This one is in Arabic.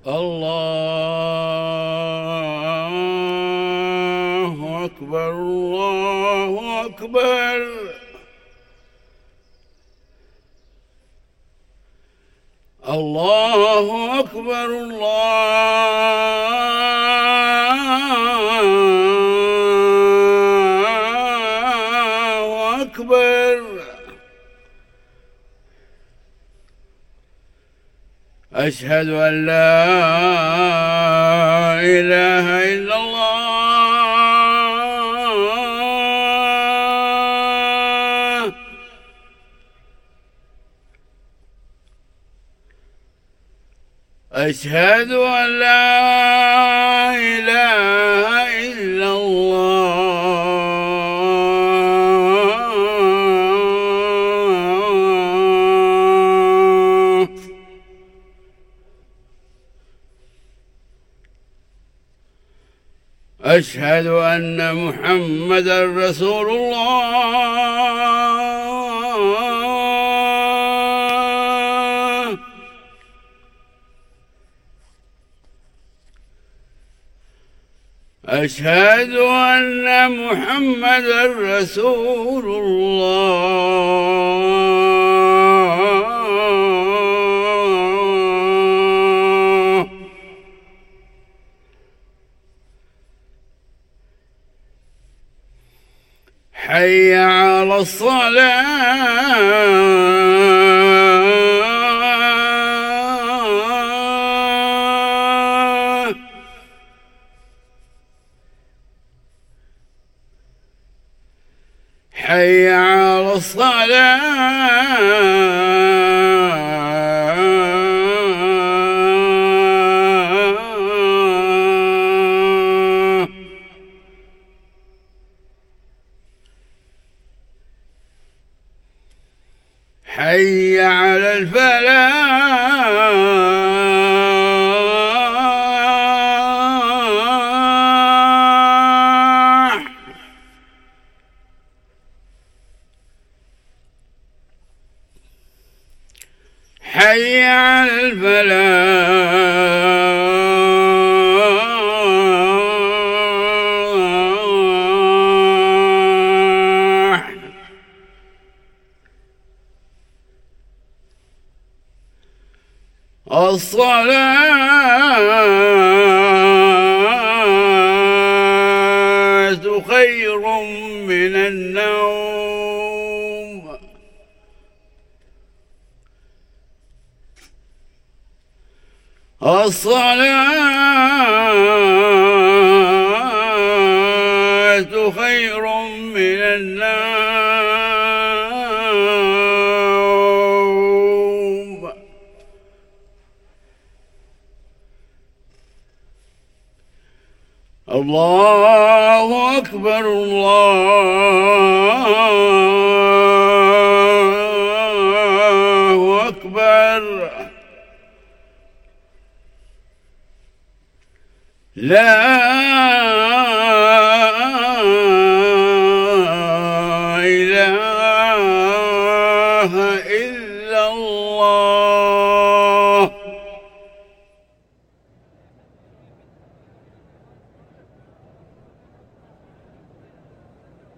الله أكبر الله أكبر. الله أكبر الله أكبر. أشهد أن لا إله إلا الله. أشهد أن لا إله إلا الله. أشهد أن محمدًا رسول الله. أشهد أن محمدًا رسول الله. حي على الصلاة. حي على الصلاة. حي على الفلاح. حي على الفلاح. الصلاة خير من النوم. الصلاة خير من النوم. الله أكبر الله أكبر. لا